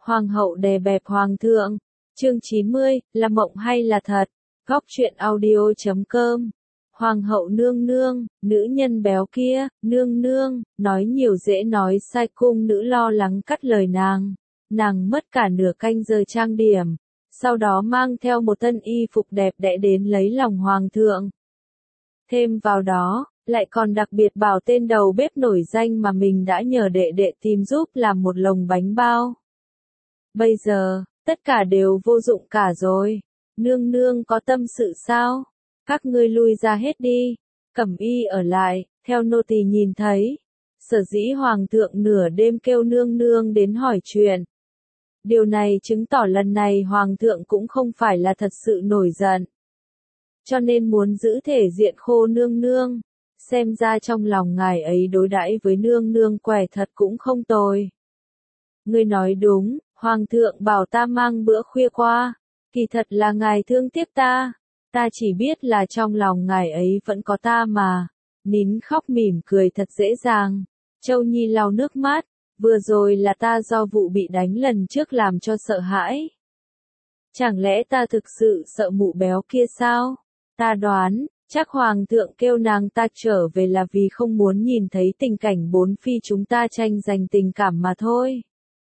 Hoàng hậu đè bẹp hoàng thượng. Chương 90, là mộng hay là thật? Góc truyện audio.com. Hoàng hậu nương nương, nữ nhân béo kia, nương nương, nói nhiều dễ nói sai, cung nữ lo lắng cắt lời nàng. Nàng mất cả nửa canh giờ trang điểm, sau đó mang theo một thân y phục đẹp đẽ đến lấy lòng hoàng thượng. Thêm vào đó, lại còn đặc biệt bảo tên đầu bếp nổi danh mà mình đã nhờ đệ đệ tìm giúp làm một lồng bánh bao. Bây giờ, tất cả đều vô dụng cả rồi. Nương nương có tâm sự sao? Các ngươi lui ra hết đi. Cẩm y ở lại, theo nô tỳ nhìn thấy. Sở dĩ hoàng thượng nửa đêm kêu nương nương đến hỏi chuyện. Điều này chứng tỏ lần này hoàng thượng cũng không phải là thật sự nổi giận. Cho nên muốn giữ thể diện khô nương nương. Xem ra trong lòng ngài ấy đối đãi với nương nương quẻ thật cũng không tồi. Ngươi nói đúng, hoàng thượng bảo ta mang bữa khuya qua. Kỳ thật là ngài thương tiếc ta. Ta chỉ biết là trong lòng ngài ấy vẫn có ta mà. Nín khóc mỉm cười thật dễ dàng. Châu Nhi lau nước mắt. Vừa rồi là ta do vụ bị đánh lần trước làm cho sợ hãi. Chẳng lẽ ta thực sự sợ mụ béo kia sao? Ta đoán, chắc hoàng thượng kêu nàng ta trở về là vì không muốn nhìn thấy tình cảnh bốn phi chúng ta tranh giành tình cảm mà thôi.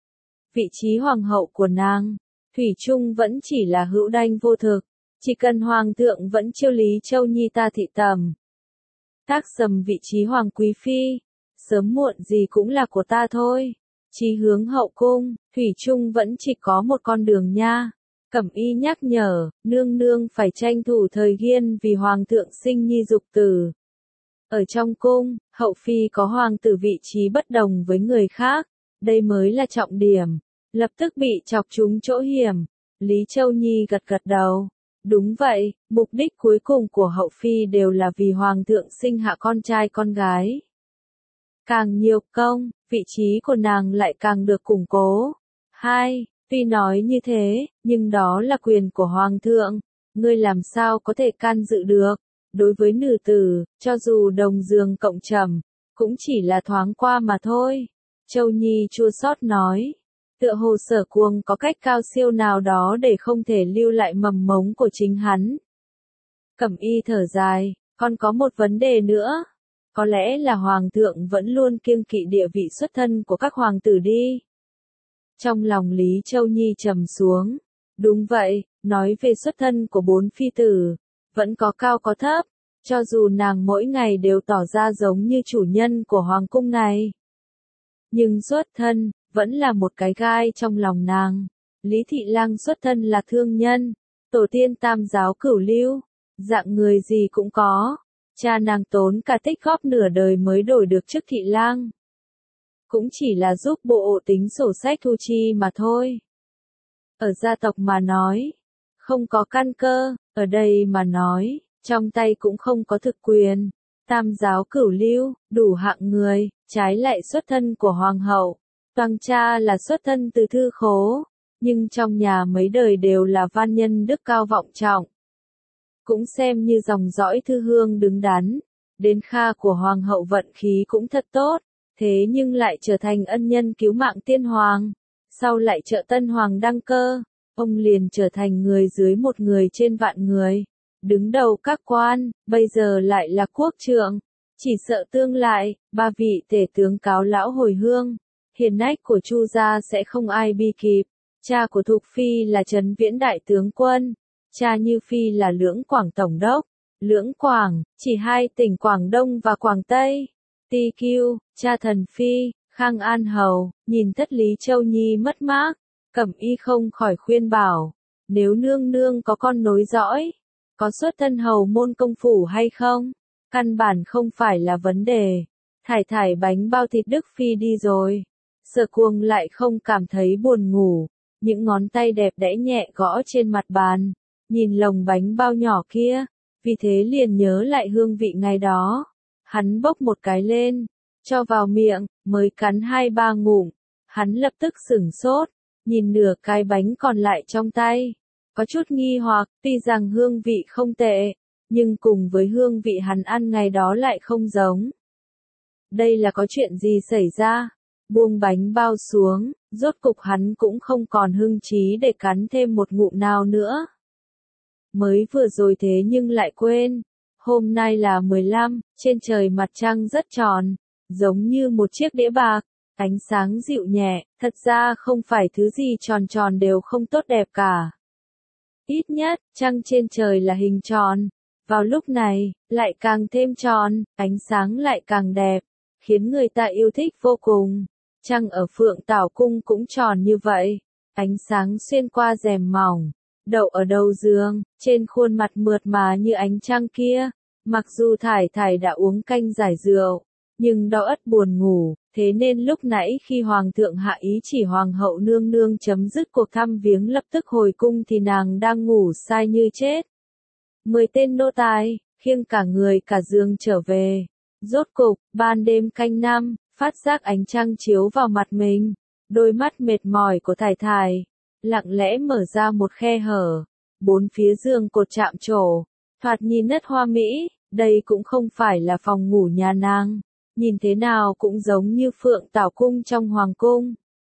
Vị trí hoàng hậu của nàng, thủy chung vẫn chỉ là hữu đanh vô thực, chỉ cần hoàng thượng vẫn chiêu lý Châu Nhi ta thị tầm. Tác sầm vị trí hoàng quý phi, sớm muộn gì cũng là của ta thôi. Chí hướng hậu cung, thủy chung vẫn chỉ có một con đường nha. Cẩm y nhắc nhở, nương nương phải tranh thủ thời gian vì hoàng thượng sinh nhi dục tử. Ở trong cung, hậu phi có hoàng tử vị trí bất đồng với người khác, đây mới là trọng điểm. Lập tức bị chọc trúng chỗ hiểm. Lý Châu Nhi gật gật đầu. Đúng vậy, mục đích cuối cùng của hậu phi đều là vì hoàng thượng sinh hạ con trai con gái. Càng nhiều công, vị trí của nàng lại càng được củng cố. 2. Tuy nói như thế, nhưng đó là quyền của hoàng thượng, ngươi làm sao có thể can dự được. Đối với nữ tử, cho dù đồng giường cộng trầm, cũng chỉ là thoáng qua mà thôi. Châu Nhi chua xót nói, tựa hồ Sở Cuồng có cách cao siêu nào đó để không thể lưu lại mầm mống của chính hắn. Cẩm y thở dài, còn có một vấn đề nữa. Có lẽ là hoàng thượng vẫn luôn kiêng kỵ địa vị xuất thân của các hoàng tử đi. Trong lòng Lý Châu Nhi trầm xuống. Đúng vậy, nói về xuất thân của bốn phi tử, vẫn có cao có thấp, cho dù nàng mỗi ngày đều tỏ ra giống như chủ nhân của hoàng cung này. Nhưng xuất thân, vẫn là một cái gai trong lòng nàng. Lý Thị Lang xuất thân là thương nhân, tổ tiên tam giáo cửu lưu, dạng người gì cũng có. Cha nàng tốn cả tích góp nửa đời mới đổi được chức thị lang. Cũng chỉ là giúp bộ tính sổ sách thu chi mà thôi. Ở gia tộc mà nói, không có căn cơ, ở đây mà nói, trong tay cũng không có thực quyền. Tam giáo cửu lưu, đủ hạng người, trái lại xuất thân của hoàng hậu. Toang cha là xuất thân từ thư khố, nhưng trong nhà mấy đời đều là văn nhân đức cao vọng trọng. Cũng xem như dòng dõi thư hương đứng đắn. Đến kha của hoàng hậu vận khí cũng thật tốt, thế nhưng lại trở thành ân nhân cứu mạng tiên hoàng. Sau lại trợ tân hoàng đăng cơ, ông liền trở thành người dưới một người trên vạn người. Đứng đầu các quan, bây giờ lại là quốc trượng. Chỉ sợ tương lai, ba vị tể tướng cáo lão hồi hương. Hiền nách của Chu gia sẽ không ai bi kịp. Cha của Thục Phi là Trấn Viễn đại tướng quân. Cha Như Phi là Lưỡng Quảng tổng đốc. Lưỡng Quảng, chỉ hai tỉnh Quảng Đông và Quảng Tây. Ti Kiêu, cha Thần Phi, Khang An Hầu, nhìn thất Lý Châu Nhi mất mát. Cẩm y không khỏi khuyên bảo. Nếu nương nương có con nối dõi, có xuất thân hầu môn công phủ hay không? Căn bản không phải là vấn đề. Thải thải bánh bao thịt Đức Phi đi rồi. Sở Cuồng lại không cảm thấy buồn ngủ. Những ngón tay đẹp đẽ nhẹ gõ trên mặt bàn. Nhìn lồng bánh bao nhỏ kia, vì thế liền nhớ lại hương vị ngày đó. Hắn bốc một cái lên, cho vào miệng, mới cắn 2-3 ngụm. Hắn lập tức sửng sốt, nhìn nửa cái bánh còn lại trong tay. Có chút nghi hoặc, tuy rằng hương vị không tệ, nhưng cùng với hương vị hắn ăn ngày đó lại không giống. Đây là có chuyện gì xảy ra? Buông bánh bao xuống, Rốt cục hắn cũng không còn hưng trí để cắn thêm một ngụm nào nữa. Mới vừa rồi thế nhưng lại quên. Hôm nay là 15, trên trời mặt trăng rất tròn, giống như một chiếc đĩa bạc, ánh sáng dịu nhẹ, thật ra không phải thứ gì tròn tròn đều không tốt đẹp cả. Ít nhất, trăng trên trời là hình tròn. Vào lúc này, lại càng thêm tròn, ánh sáng lại càng đẹp, khiến người ta yêu thích vô cùng. Trăng ở Phượng Tảo Cung cũng tròn như vậy, ánh sáng xuyên qua rèm mỏng, đậu ở đầu giường, trên khuôn mặt mượt mà như ánh trăng kia. Mặc dù Thải Thải đã uống canh giải rượu, nhưng đau ất buồn ngủ, thế nên lúc nãy khi Hoàng thượng hạ ý chỉ Hoàng hậu nương nương chấm dứt cuộc thăm viếng lập tức hồi cung thì nàng đang ngủ say như chết. 10 tên nô tài, khiêng cả người cả giường trở về. Rốt cục, ban đêm canh năm, phát giác ánh trăng chiếu vào mặt mình. Đôi mắt mệt mỏi của Thải Thải, lặng lẽ mở ra một khe hở. Bốn phía giường cột chạm trổ, thoạt nhìn rất hoa mỹ, đây cũng không phải là phòng ngủ nhà nàng. Nhìn thế nào cũng giống như Phượng Tảo Cung trong Hoàng cung.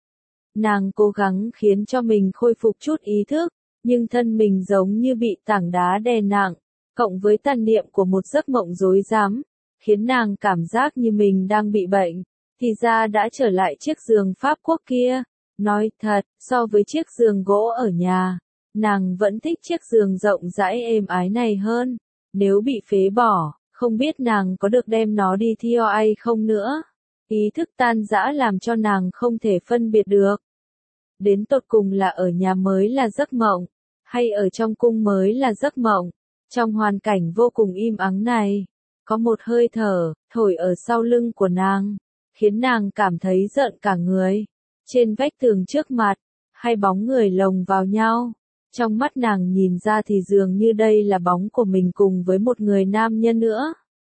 Nàng cố gắng khiến cho mình khôi phục chút ý thức, nhưng thân mình giống như bị tảng đá đè nặng, cộng với tàn niệm của một giấc mộng rối rắm, khiến nàng cảm giác như mình đang bị bệnh. Thì ra đã trở lại chiếc giường Pháp quốc kia. Nói thật, so với chiếc giường gỗ ở nhà, nàng vẫn thích chiếc giường rộng rãi êm ái này hơn. Nếu bị phế bỏ, không biết nàng có được đem nó đi thiêu hay không nữa. Ý thức tan rã làm cho nàng không thể phân biệt được. Đến tột cùng là ở nhà mới là giấc mộng, hay ở trong cung mới là giấc mộng. Trong hoàn cảnh vô cùng im ắng này, có một hơi thở, thổi ở sau lưng của nàng, khiến nàng cảm thấy rợn cả người. Trên vách tường trước mặt, hai bóng người lồng vào nhau. Trong mắt nàng nhìn ra thì dường như đây là bóng của mình cùng với một người nam nhân nữa.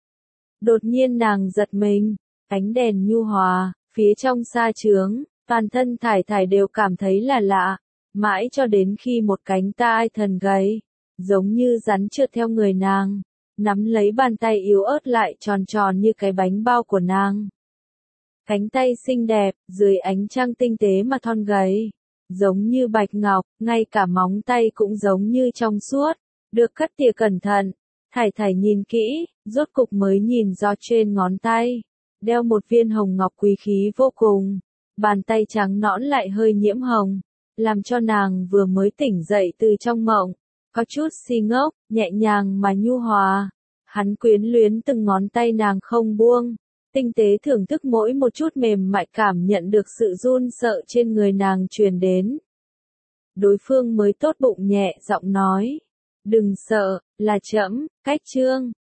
Đột nhiên nàng giật mình, ánh đèn nhu hòa, phía trong sa trướng, toàn thân Thải Thải đều cảm thấy là lạ, mãi cho đến khi một cánh tay thần gầy, giống như rắn trượt theo người nàng, nắm lấy bàn tay yếu ớt lại tròn tròn như cái bánh bao của nàng. Cánh tay xinh đẹp, dưới ánh trăng tinh tế mà thon gầy, giống như bạch ngọc, ngay cả móng tay cũng giống như trong suốt, được cắt tỉa cẩn thận. Thải Thải nhìn kỹ, rốt cục mới nhìn rõ trên ngón tay, đeo một viên hồng ngọc quý khí vô cùng, bàn tay trắng nõn lại hơi nhiễm hồng, làm cho nàng vừa mới tỉnh dậy từ trong mộng, có chút si ngốc, nhẹ nhàng mà nhu hòa. Hắn quyến luyến từng ngón tay nàng không buông, tinh tế thưởng thức mỗi một chút mềm mại, cảm nhận được sự run sợ trên người nàng truyền đến. Đối phương mới tốt bụng nhẹ giọng nói, đừng sợ, là trẫm, cách chương.